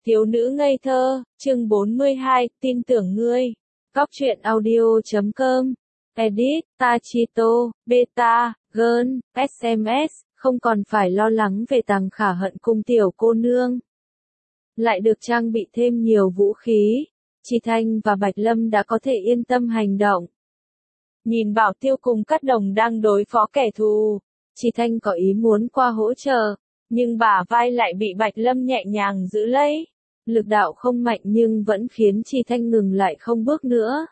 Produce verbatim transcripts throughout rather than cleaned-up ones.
Thiếu nữ ngây thơ, chương bốn mươi hai, tin tưởng ngươi. Góc truyện audio chấm com. Edit, Tachito, Beta, Girl, ét em ét, không còn phải lo lắng về Tằng Khả Hận cùng tiểu cô nương. Lại được trang bị thêm nhiều vũ khí, Chi Thanh và Bạch Lâm đã có thể yên tâm hành động. Nhìn Bảo Tiêu cùng Cát Đồng đang đối phó kẻ thù, Chi Thanh có ý muốn qua hỗ trợ, nhưng bả vai lại bị Bạch Lâm nhẹ nhàng giữ lấy. Lực đạo không mạnh nhưng vẫn khiến Chi Thanh ngừng lại không bước nữa.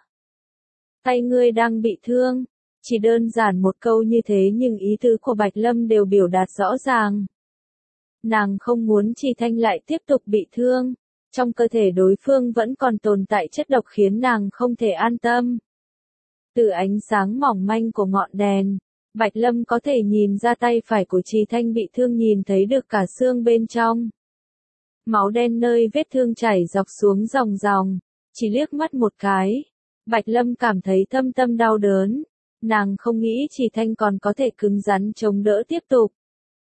Tay ngươi đang bị thương. Chỉ đơn giản một câu như thế nhưng ý tứ của Bạch Lâm đều biểu đạt rõ ràng. Nàng không muốn Chi Thanh lại tiếp tục bị thương. Trong cơ thể đối phương vẫn còn tồn tại chất độc khiến nàng không thể an tâm. Từ ánh sáng mỏng manh của ngọn đèn, Bạch Lâm có thể nhìn ra tay phải của Chi Thanh bị thương, nhìn thấy được cả xương bên trong. Máu đen nơi vết thương chảy dọc xuống ròng ròng, chỉ liếc mắt một cái, Bạch Lâm cảm thấy thâm tâm đau đớn, nàng không nghĩ Chi Thanh còn có thể cứng rắn chống đỡ tiếp tục.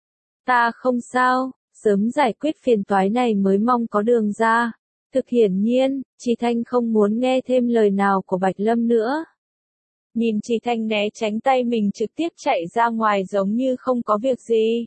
Ta không sao, sớm giải quyết phiền toái này mới mong có đường ra. Thực hiển nhiên, Chi Thanh không muốn nghe thêm lời nào của Bạch Lâm nữa. Nhìn Chi Thanh né tránh tay mình trực tiếp chạy ra ngoài giống như không có việc gì.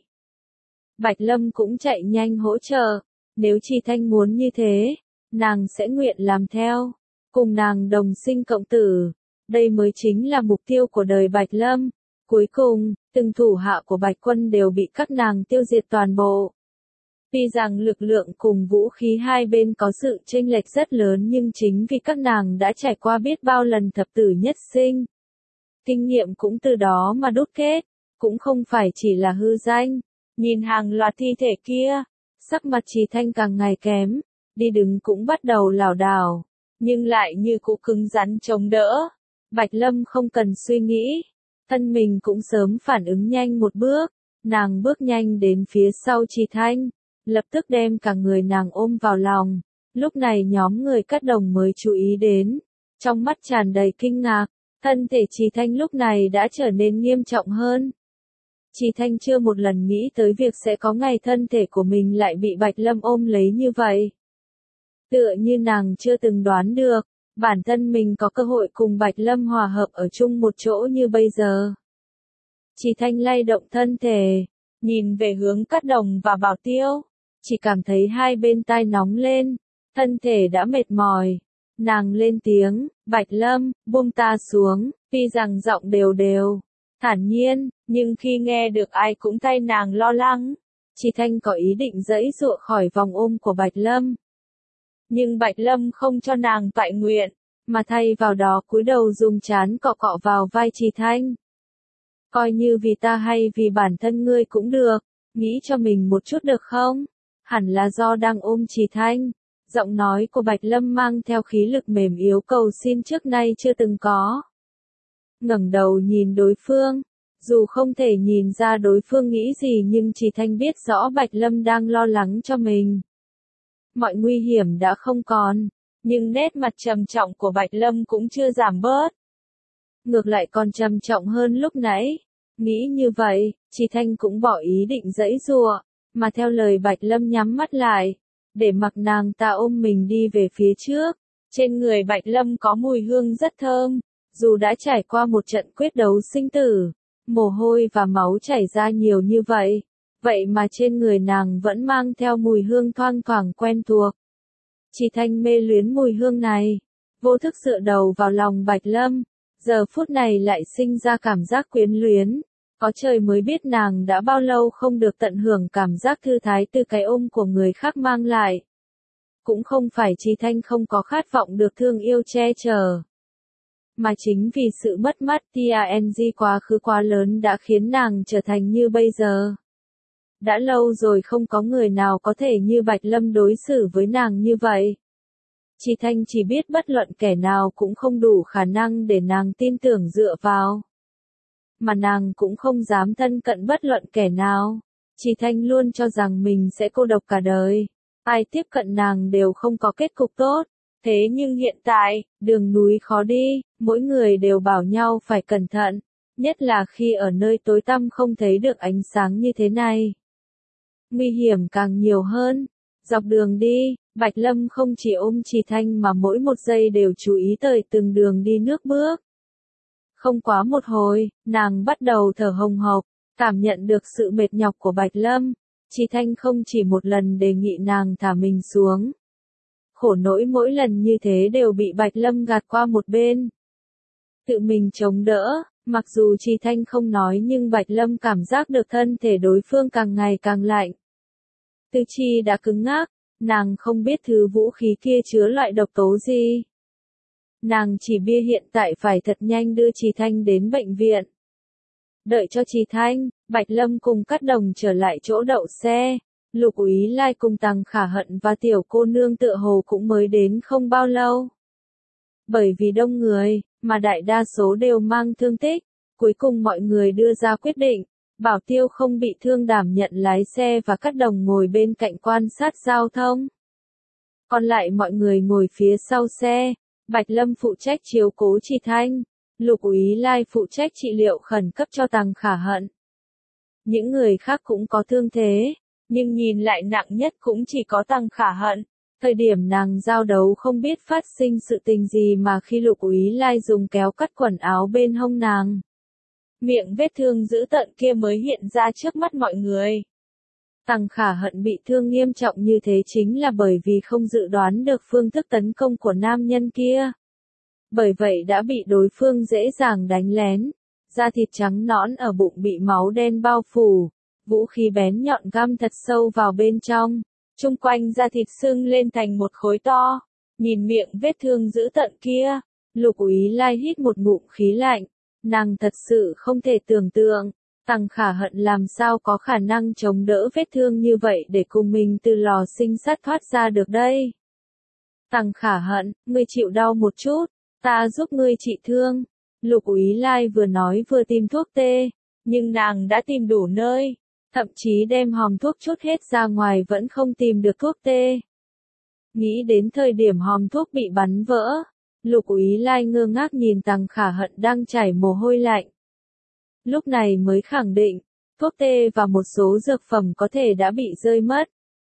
Bạch Lâm cũng chạy nhanh hỗ trợ. Nếu Chi Thanh muốn như thế, nàng sẽ nguyện làm theo, cùng nàng đồng sinh cộng tử. Đây mới chính là mục tiêu của đời Bạch Lâm. Cuối cùng, từng thủ hạ của Bạch Quân đều bị các nàng tiêu diệt toàn bộ. Tuy rằng lực lượng cùng vũ khí hai bên có sự chênh lệch rất lớn nhưng chính vì các nàng đã trải qua biết bao lần thập tử nhất sinh. Kinh nghiệm cũng từ đó mà đúc kết, cũng không phải chỉ là hư danh. Nhìn hàng loạt thi thể kia, sắc mặt Chi Thanh càng ngày kém, đi đứng cũng bắt đầu lảo đảo, nhưng lại như cũ cứng rắn chống đỡ. Bạch Lâm không cần suy nghĩ, thân mình cũng sớm phản ứng nhanh một bước, nàng bước nhanh đến phía sau Chi Thanh, lập tức đem cả người nàng ôm vào lòng. Lúc này nhóm người Cát Đồng mới chú ý đến, trong mắt tràn đầy kinh ngạc, thân thể Chi Thanh lúc này đã trở nên nghiêm trọng hơn. Chi Thanh chưa một lần nghĩ tới việc sẽ có ngày thân thể của mình lại bị Bạch Lâm ôm lấy như vậy. Tựa như nàng chưa từng đoán được, bản thân mình có cơ hội cùng Bạch Lâm hòa hợp ở chung một chỗ như bây giờ. Chi Thanh lay động thân thể, nhìn về hướng Cát Đồng và Bảo Tiêu, chỉ cảm thấy hai bên tai nóng lên, thân thể đã mệt mỏi. Nàng lên tiếng, Bạch Lâm, buông ta xuống, tuy rằng giọng đều đều, thản nhiên, nhưng khi nghe được ai cũng thay nàng lo lắng, Chi Thanh có ý định giãy giụa khỏi vòng ôm của Bạch Lâm. Nhưng Bạch Lâm không cho nàng toại nguyện, mà thay vào đó cúi đầu dùng trán cọ cọ vào vai Chi Thanh. Coi như vì ta hay vì bản thân ngươi cũng được, nghĩ cho mình một chút được không? Hẳn là do đang ôm Chi Thanh. Giọng nói của Bạch Lâm mang theo khí lực mềm yếu cầu xin trước nay chưa từng có. Ngẩng đầu nhìn đối phương, dù không thể nhìn ra đối phương nghĩ gì nhưng Chi Thanh biết rõ Bạch Lâm đang lo lắng cho mình. Mọi nguy hiểm đã không còn, nhưng nét mặt trầm trọng của Bạch Lâm cũng chưa giảm bớt. Ngược lại còn trầm trọng hơn lúc nãy. Nghĩ như vậy, Chi Thanh cũng bỏ ý định giãy giụa, mà theo lời Bạch Lâm nhắm mắt lại, để mặc nàng ta ôm mình đi về phía trước. Trên người Bạch Lâm có mùi hương rất thơm, dù đã trải qua một trận quyết đấu sinh tử, mồ hôi và máu chảy ra nhiều như vậy, vậy mà trên người nàng vẫn mang theo mùi hương thoang thoảng quen thuộc. Chi Thanh mê luyến mùi hương này, vô thức dựa đầu vào lòng Bạch Lâm, giờ phút này lại sinh ra cảm giác quyến luyến. Có trời mới biết nàng đã bao lâu không được tận hưởng cảm giác thư thái từ cái ôm của người khác mang lại. Cũng không phải Chi Thanh không có khát vọng được thương yêu che chở, mà chính vì sự mất mát tang quá khứ quá lớn đã khiến nàng trở thành như bây giờ. Đã lâu rồi không có người nào có thể như Bạch Lâm đối xử với nàng như vậy. Chi Thanh chỉ biết bất luận kẻ nào cũng không đủ khả năng để nàng tin tưởng dựa vào. Mà nàng cũng không dám thân cận bất luận kẻ nào. Chi Thanh luôn cho rằng mình sẽ cô độc cả đời. Ai tiếp cận nàng đều không có kết cục tốt. Thế nhưng hiện tại, đường núi khó đi, mỗi người đều bảo nhau phải cẩn thận. Nhất là khi ở nơi tối tăm không thấy được ánh sáng như thế này. Nguy hiểm càng nhiều hơn. Dọc đường đi, Bạch Lâm không chỉ ôm Trì Thanh mà mỗi một giây đều chú ý tới từng đường đi nước bước. Không quá một hồi, nàng bắt đầu thở hồng hộc, cảm nhận được sự mệt nhọc của Bạch Lâm. Trì Thanh không chỉ một lần đề nghị nàng thả mình xuống. Khổ nỗi mỗi lần như thế đều bị Bạch Lâm gạt qua một bên. Tự mình chống đỡ, mặc dù Trì Thanh không nói nhưng Bạch Lâm cảm giác được thân thể đối phương càng ngày càng lạnh. Tư chi đã cứng ngắc, nàng không biết thứ vũ khí kia chứa loại độc tố gì. Nàng chỉ biết hiện tại phải thật nhanh đưa Trì Thanh đến bệnh viện. Đợi cho Trì Thanh, Bạch Lâm cùng Cát Đồng trở lại chỗ đậu xe. Lục Úy Lai cùng Tằng Khả Hận và tiểu cô nương tựa hồ cũng mới đến không bao lâu. Bởi vì đông người, mà đại đa số đều mang thương tích, cuối cùng mọi người đưa ra quyết định, Bảo Tiêu không bị thương đảm nhận lái xe và Cát Đồng ngồi bên cạnh quan sát giao thông. Còn lại mọi người ngồi phía sau xe, Bạch Lâm phụ trách chiếu cố Trì Thanh, Lục Úy Lai phụ trách trị liệu khẩn cấp cho Tằng Khả Hận. Những người khác cũng có thương thế, nhưng nhìn lại nặng nhất cũng chỉ có Tằng Khả Hận. Thời điểm nàng giao đấu không biết phát sinh sự tình gì mà khi Lục Úy Lai dùng kéo cắt quần áo bên hông nàng. Miệng vết thương dữ tợn kia mới hiện ra trước mắt mọi người. Tằng Khả Hận bị thương nghiêm trọng như thế chính là bởi vì không dự đoán được phương thức tấn công của nam nhân kia. Bởi vậy đã bị đối phương dễ dàng đánh lén. Da thịt trắng nõn ở bụng bị máu đen bao phủ. Vũ khí bén nhọn găm thật sâu vào bên trong. Trung quanh da thịt sưng lên thành một khối to. Nhìn miệng vết thương dữ tợn kia, Lục Úy Lai hít một ngụm khí lạnh. Nàng thật sự không thể tưởng tượng, Tằng Khả Hận làm sao có khả năng chống đỡ vết thương như vậy để cùng mình từ lò sinh sát thoát ra được đây. Tằng Khả Hận, ngươi chịu đau một chút, ta giúp ngươi trị thương. Lục Úy Lai vừa nói vừa tìm thuốc tê, nhưng nàng đã tìm đủ nơi, thậm chí đem hòm thuốc chút hết ra ngoài vẫn không tìm được thuốc tê. Nghĩ đến thời điểm hòm thuốc bị bắn vỡ, Lục Úy Lai ngơ ngác nhìn Tằng Khả Hận đang chảy mồ hôi lạnh. Lúc này mới khẳng định, thuốc tê và một số dược phẩm có thể đã bị rơi mất.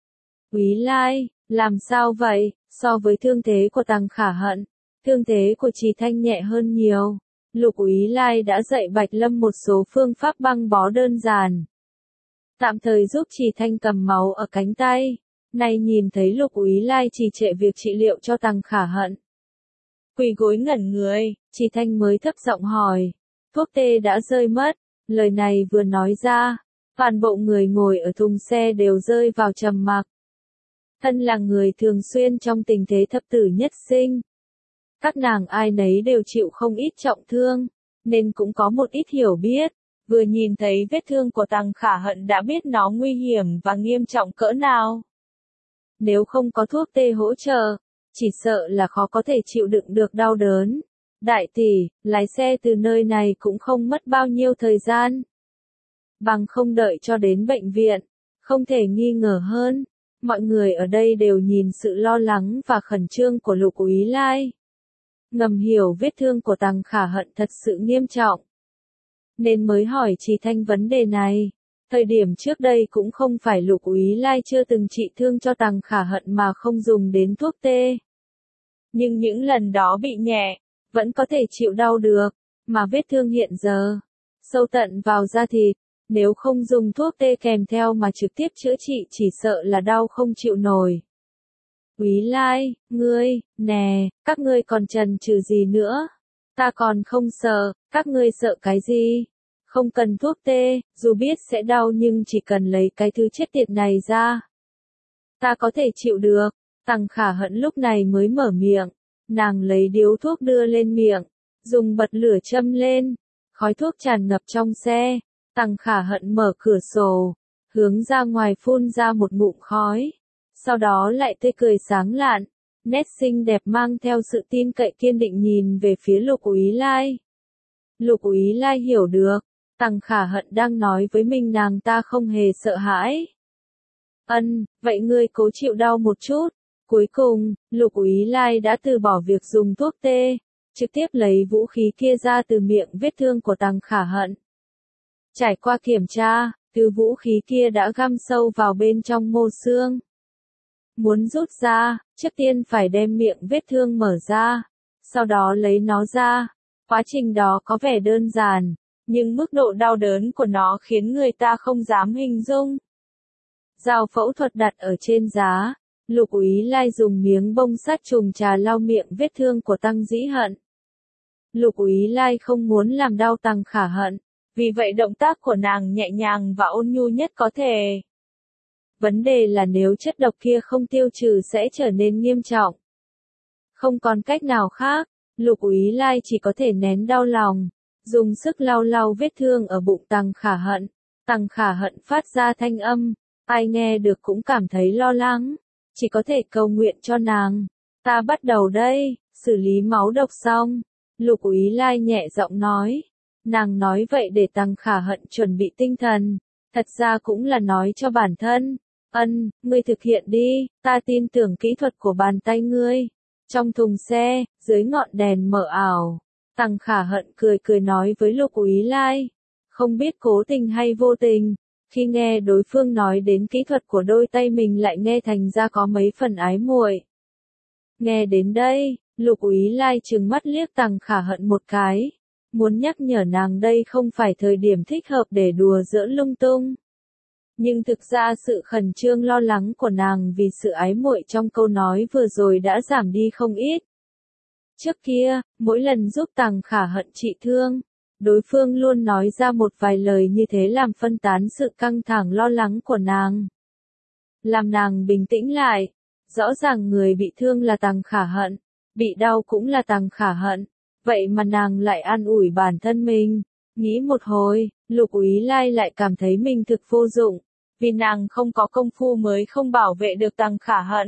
Úy Lai, làm sao vậy? So với thương thế của Tằng Khả Hận, thương thế của Trì Thanh nhẹ hơn nhiều. Lục Úy Lai đã dạy Bạch Lâm một số phương pháp băng bó đơn giản. Tạm thời giúp Trì Thanh cầm máu ở cánh tay. Nay nhìn thấy Lục Úy Lai trì trệ việc trị liệu cho Tằng Khả Hận. Quỳ gối ngẩn người, Trì Thanh mới thấp giọng hỏi. Thuốc tê đã rơi mất. Lời này vừa nói ra, toàn bộ người ngồi ở thùng xe đều rơi vào trầm mặc. Thân là người thường xuyên trong tình thế thập tử nhất sinh. Các nàng ai nấy đều chịu không ít trọng thương, nên cũng có một ít hiểu biết. Vừa nhìn thấy vết thương của Tằng Khả Hận đã biết nó nguy hiểm và nghiêm trọng cỡ nào. Nếu không có thuốc tê hỗ trợ, chỉ sợ là khó có thể chịu đựng được đau đớn. Đại tỷ, lái xe từ nơi này cũng không mất bao nhiêu thời gian. Bằng không đợi cho đến bệnh viện, không thể nghi ngờ hơn. Mọi người ở đây đều nhìn sự lo lắng và khẩn trương của Lục Úy Lai. Ngầm hiểu vết thương của Tằng Khả Hận thật sự nghiêm trọng. Nên mới hỏi Trì Thanh vấn đề này. Thời điểm trước đây cũng không phải Lục Úy Lai chưa từng trị thương cho Tằng Khả Hận mà không dùng đến thuốc tê. Nhưng những lần đó bị nhẹ, vẫn có thể chịu đau được, mà vết thương hiện giờ, sâu tận vào da thịt, nếu không dùng thuốc tê kèm theo mà trực tiếp chữa trị chỉ sợ là đau không chịu nổi. Úy Lai, ngươi, nè, các ngươi còn chần chừ gì nữa? Ta còn không sợ, các ngươi sợ cái gì? Không cần thuốc tê, dù biết sẽ đau nhưng chỉ cần lấy cái thứ chết tiệt này ra. Ta có thể chịu được. Tằng Khả Hận lúc này mới mở miệng. Nàng lấy điếu thuốc đưa lên miệng, dùng bật lửa châm lên. Khói thuốc tràn ngập trong xe. Tằng Khả Hận mở cửa sổ, hướng ra ngoài phun ra một ngụm khói. Sau đó lại tươi cười sáng lạn, nét xinh đẹp mang theo sự tin cậy kiên định nhìn về phía Lục Úy Lai. Lục Úy Lai hiểu được, Tằng Khả Hận đang nói với mình nàng ta không hề sợ hãi. Ân, vậy ngươi cố chịu đau một chút. Cuối cùng, Lục Úy Lai đã từ bỏ việc dùng thuốc tê, trực tiếp lấy vũ khí kia ra từ miệng vết thương của Tằng Khả Hận. Trải qua kiểm tra, thứ vũ khí kia đã găm sâu vào bên trong mô xương. Muốn rút ra, trước tiên phải đem miệng vết thương mở ra, sau đó lấy nó ra. Quá trình đó có vẻ đơn giản, nhưng mức độ đau đớn của nó khiến người ta không dám hình dung. Dao phẫu thuật đặt ở trên giá, Lục Úy Lai dùng miếng bông sát trùng trà lau miệng vết thương của Tăng Dĩ Hận. Lục Úy Lai không muốn làm đau Tăng Khả Hận, vì vậy động tác của nàng nhẹ nhàng và ôn nhu nhất có thể. Vấn đề là nếu chất độc kia không tiêu trừ sẽ trở nên nghiêm trọng. Không còn cách nào khác, Lục Úy Lai chỉ có thể nén đau lòng, dùng sức lau lau vết thương ở bụng Tăng Khả Hận. Tăng Khả Hận phát ra thanh âm, ai nghe được cũng cảm thấy lo lắng, chỉ có thể cầu nguyện cho nàng. Ta bắt đầu đây, xử lý máu độc xong. Lục Úy Lai nhẹ giọng nói. Nàng nói vậy để Tăng Khả Hận chuẩn bị tinh thần, thật ra cũng là nói cho bản thân. Ân, ngươi thực hiện đi, ta tin tưởng kỹ thuật của bàn tay ngươi. Trong thùng xe, dưới ngọn đèn mờ ảo, Tăng Khả Hận cười cười nói với Lục Úy Lai. Không biết cố tình hay vô tình, khi nghe đối phương nói đến kỹ thuật của đôi tay mình lại nghe thành ra có mấy phần ái muội. Nghe đến đây, Lục Úy Lai trừng mắt liếc Tăng Khả Hận một cái, muốn nhắc nhở nàng đây không phải thời điểm thích hợp để đùa giỡn lung tung. Nhưng thực ra sự khẩn trương lo lắng của nàng vì sự ái muội trong câu nói vừa rồi đã giảm đi không ít. Trước kia, mỗi lần giúp Tăng Khả Hận trị thương, đối phương luôn nói ra một vài lời như thế làm phân tán sự căng thẳng lo lắng của nàng. Làm nàng bình tĩnh lại, rõ ràng người bị thương là Tăng Khả Hận, bị đau cũng là Tăng Khả Hận, vậy mà nàng lại an ủi bản thân mình. Nghĩ một hồi, Lục Úy Lai lại cảm thấy mình thực vô dụng, vì nàng không có công phu mới không bảo vệ được Tăng Khả Hận.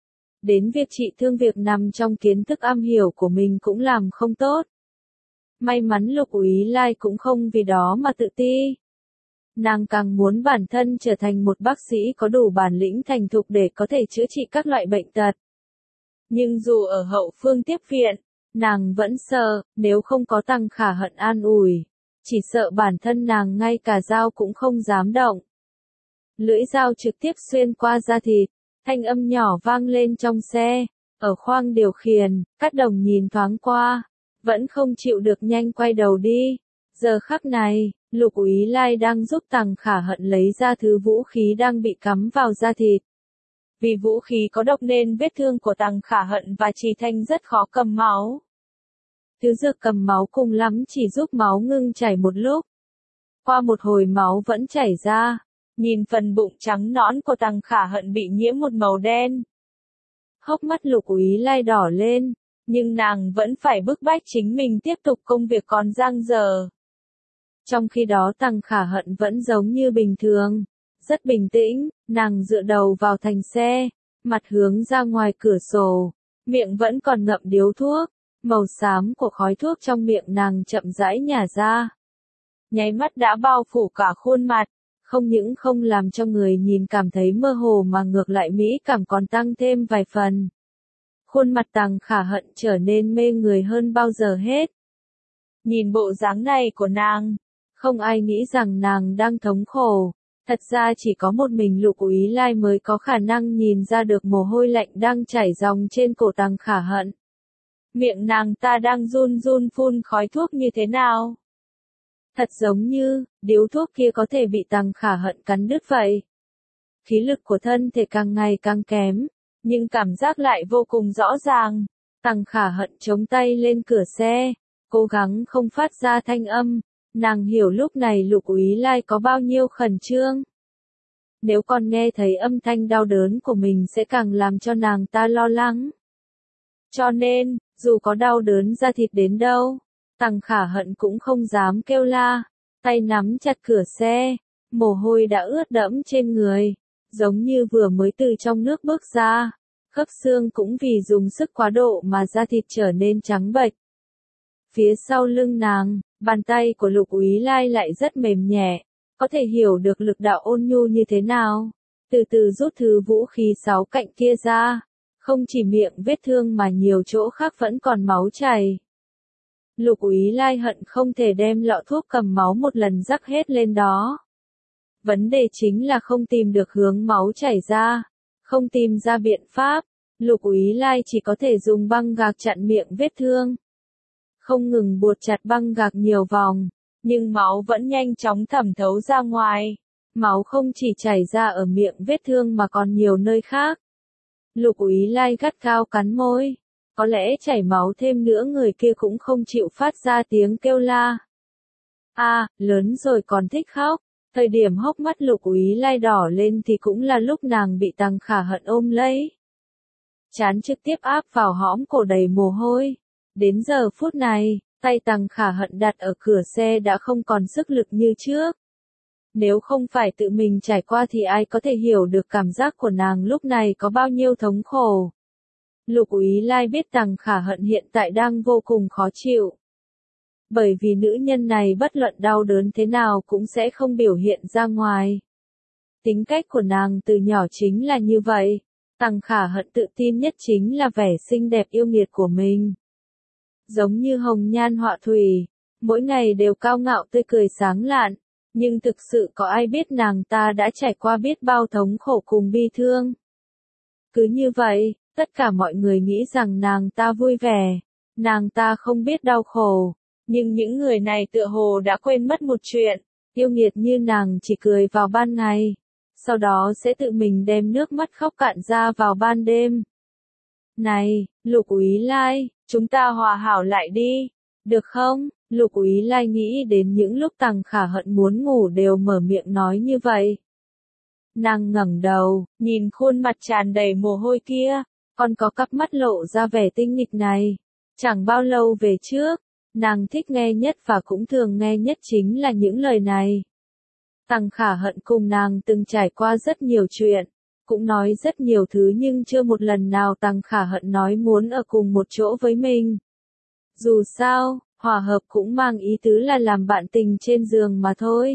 Đến việc trị thương việc nằm trong kiến thức am hiểu của mình cũng làm không tốt. May mắn Lục Úy Lai cũng không vì đó mà tự ti. Nàng càng muốn bản thân trở thành một bác sĩ có đủ bản lĩnh thành thục để có thể chữa trị các loại bệnh tật. Nhưng dù ở hậu phương tiếp viện, nàng vẫn sợ, nếu không có Tăng Khả Hận an ủi, chỉ sợ bản thân nàng ngay cả dao cũng không dám động. Lưỡi dao trực tiếp xuyên qua da thịt, thanh âm nhỏ vang lên trong xe, ở khoang điều khiển, Cát Đồng nhìn thoáng qua, vẫn không chịu được nhanh quay đầu đi. Giờ khắc này, Lục Úy Lai đang giúp Tăng Khả Hận lấy ra thứ vũ khí đang bị cắm vào da thịt. Vì vũ khí có độc nên vết thương của Tăng Khả Hận và Trì Thanh rất khó cầm máu. Thứ dược cầm máu cùng lắm chỉ giúp máu ngưng chảy một lúc. Qua một hồi máu vẫn chảy ra, nhìn phần bụng trắng nõn của Tăng Khả Hận bị nhiễm một màu đen. Hốc mắt Lục Úy Lai đỏ lên, nhưng nàng vẫn phải bức bách chính mình tiếp tục công việc còn dang dở. Trong khi đó Tăng Khả Hận vẫn giống như bình thường, rất bình tĩnh, nàng dựa đầu vào thành xe, mặt hướng ra ngoài cửa sổ, miệng vẫn còn ngậm điếu thuốc, màu xám của khói thuốc trong miệng nàng chậm rãi nhả ra. Nháy mắt đã bao phủ cả khuôn mặt, không những không làm cho người nhìn cảm thấy mơ hồ mà ngược lại mỹ cảm còn tăng thêm vài phần. Khuôn mặt Tăng Khả Hận trở nên mê người hơn bao giờ hết. Nhìn bộ dáng này của nàng, không ai nghĩ rằng nàng đang thống khổ. Thật ra chỉ có một mình Lục Úy Lai mới có khả năng nhìn ra được mồ hôi lạnh đang chảy ròng trên cổ Tăng Khả Hận. Miệng nàng ta đang run run phun khói thuốc như thế nào? Thật giống như, điếu thuốc kia có thể bị Tăng Khả Hận cắn đứt vậy. Khí lực của thân thể càng ngày càng kém, nhưng cảm giác lại vô cùng rõ ràng. Tăng Khả Hận chống tay lên cửa xe, cố gắng không phát ra thanh âm. Nàng hiểu lúc này Lục Úy Lai có bao nhiêu khẩn trương. Nếu còn nghe thấy âm thanh đau đớn của mình sẽ càng làm cho nàng ta lo lắng. Cho nên, dù có đau đớn da thịt đến đâu, Tăng Khả Hận cũng không dám kêu la, tay nắm chặt cửa xe, mồ hôi đã ướt đẫm trên người, giống như vừa mới từ trong nước bước ra, khớp xương cũng vì dùng sức quá độ mà da thịt trở nên trắng bệch. Phía sau lưng nàng, bàn tay của Lục Úy Lai lại rất mềm nhẹ, có thể hiểu được lực đạo ôn nhu như thế nào. Từ từ rút thứ vũ khí sáu cạnh kia ra, không chỉ miệng vết thương mà nhiều chỗ khác vẫn còn máu chảy. Lục Úy Lai hận không thể đem lọ thuốc cầm máu một lần rắc hết lên đó. Vấn đề chính là không tìm được hướng máu chảy ra, Không tìm ra biện pháp, Lục Úy Lai chỉ có thể dùng băng gạc chặn miệng vết thương. Không ngừng buộc chặt băng gạc nhiều vòng, nhưng máu vẫn nhanh chóng thẩm thấu ra ngoài. Máu không chỉ chảy ra ở miệng vết thương mà còn nhiều nơi khác. Lục Úy Lai gắt gao cắn môi. Có lẽ chảy máu thêm nữa người kia cũng không chịu phát ra tiếng kêu la. A, à, lớn rồi còn thích khóc. Thời điểm hốc mắt Lục Úy Lai đỏ lên thì cũng là lúc nàng bị Tằng Khả Hận ôm lấy. Trán trực tiếp áp vào hõm cổ đầy mồ hôi. Đến giờ phút này, tay Tằng Khả Hận đặt ở cửa xe đã không còn sức lực như trước. Nếu không phải tự mình trải qua thì ai có thể hiểu được cảm giác của nàng lúc này có bao nhiêu thống khổ. Lục Úy Lai biết Tằng Khả Hận hiện tại đang vô cùng khó chịu. Bởi vì nữ nhân này bất luận đau đớn thế nào cũng sẽ không biểu hiện ra ngoài. Tính cách của nàng từ nhỏ chính là như vậy. Tằng Khả Hận tự tin nhất chính là vẻ xinh đẹp yêu nghiệt của mình. Giống như hồng nhan họa thủy, mỗi ngày đều cao ngạo tươi cười sáng lạn, nhưng thực sự có ai biết nàng ta đã trải qua biết bao thống khổ cùng bi thương. Cứ như vậy, tất cả mọi người nghĩ rằng nàng ta vui vẻ, nàng ta không biết đau khổ, nhưng những người này tựa hồ đã quên mất một chuyện, yêu nghiệt như nàng chỉ cười vào ban ngày, sau đó sẽ tự mình đem nước mắt khóc cạn ra vào ban đêm. Này, Lục Úy Lai, chúng ta hòa hảo lại đi, được không? Lục Úy Lai nghĩ đến những lúc Tằng Khả Hận muốn ngủ đều mở miệng nói như vậy. Nàng ngẩng đầu, nhìn khuôn mặt tràn đầy mồ hôi kia, còn có cặp mắt lộ ra vẻ tinh nghịch này. Chẳng bao lâu về trước, nàng thích nghe nhất và cũng thường nghe nhất chính là những lời này. Tằng Khả Hận cùng nàng từng trải qua rất nhiều chuyện, cũng nói rất nhiều thứ nhưng chưa một lần nào Tằng Khả Hận nói muốn ở cùng một chỗ với mình. Dù sao, hòa hợp cũng mang ý tứ là làm bạn tình trên giường mà thôi.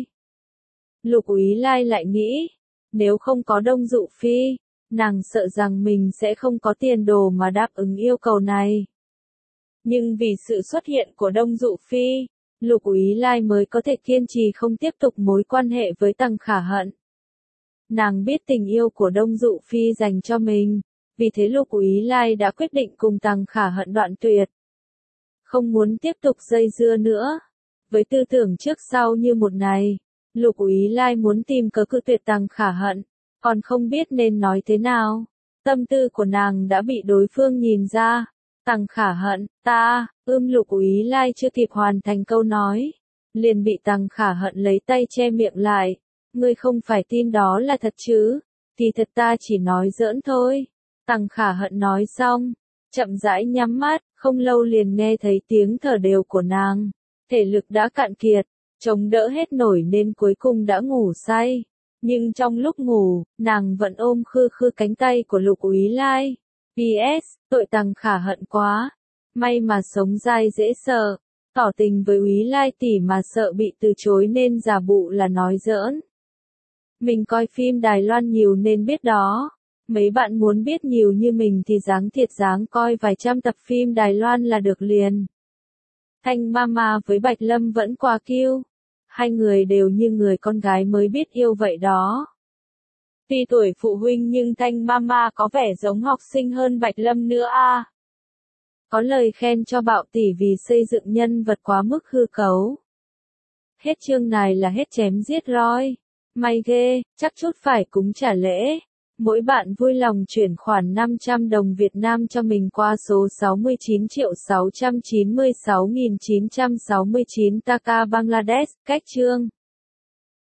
Lục Úy Lai lại nghĩ, nếu không có Đông Dụ Phi, nàng sợ rằng mình sẽ không có tiền đồ mà đáp ứng yêu cầu này. Nhưng vì sự xuất hiện của Đông Dụ Phi, Lục Úy Lai mới có thể kiên trì không tiếp tục mối quan hệ với Tằng Khả Hận. Nàng biết tình yêu của Đông Dụ Phi dành cho mình, vì thế Lục Úy Lai đã quyết định cùng Tằng Khả Hận đoạn tuyệt. Không muốn tiếp tục dây dưa nữa. Với tư tưởng trước sau như một này, Lục Úy Lai muốn tìm cớ cự tuyệt Tằng Khả Hận, còn không biết nên nói thế nào. Tâm tư của nàng đã bị đối phương nhìn ra. Tằng Khả Hận, ta, ưm Lục Úy Lai chưa kịp hoàn thành câu nói, liền bị Tằng Khả Hận lấy tay che miệng lại. Ngươi không phải tin đó là thật chứ? Thì thật ta chỉ nói giỡn thôi. Tằng Khả Hận nói xong, chậm rãi nhắm mắt, không lâu liền nghe thấy tiếng thở đều của nàng. Thể lực đã cạn kiệt, chống đỡ hết nổi nên cuối cùng đã ngủ say. Nhưng trong lúc ngủ, nàng vẫn ôm khư khư cánh tay của Lục Úy Lai. pê ét, tội Tằng Khả Hận quá. May mà sống dai dễ sợ. Tỏ tình với Úy Lai tỷ mà sợ bị từ chối nên giả bộ là nói giỡn. Mình coi phim Đài Loan nhiều nên biết đó. Mấy bạn muốn biết nhiều như mình thì dáng thiệt dáng coi vài trăm tập phim Đài Loan là được liền. Thanh Mama với Bạch Lâm vẫn quá cute. Hai người đều như người con gái mới biết yêu vậy đó. Tuy tuổi phụ huynh nhưng Thanh Mama có vẻ giống học sinh hơn Bạch Lâm nữa a. Có lời khen cho Bạo tỷ vì xây dựng nhân vật quá mức hư cấu. Hết chương này là hết chém giết roi. May ghê, chắc chút phải cúng trả lễ. Mỗi bạn vui lòng chuyển khoản năm trăm đồng Việt Nam cho mình qua số sáu mươi chín triệu sáu trăm chín mươi sáu nghìn chín trăm sáu mươi chín Taka Bangladesh, cách chương.